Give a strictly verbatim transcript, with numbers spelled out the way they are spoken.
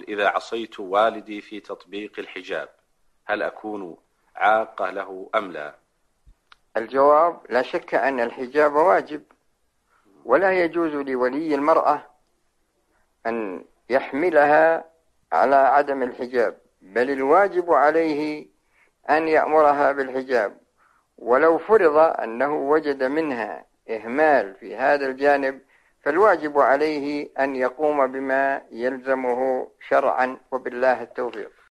يقول: إذا عصيت والدي في تطبيق الحجاب هل أكون عاقة له أم لا؟ الجواب: لا شك أن الحجاب واجب، ولا يجوز لولي المرأة أن يحملها على عدم الحجاب، بل الواجب عليه أن يأمرها بالحجاب. ولو فرض أنه وجد منها إهمال في هذا الجانب فالواجب عليه أن يقوم بما يلزمه شرعا، وبالله التوفيق.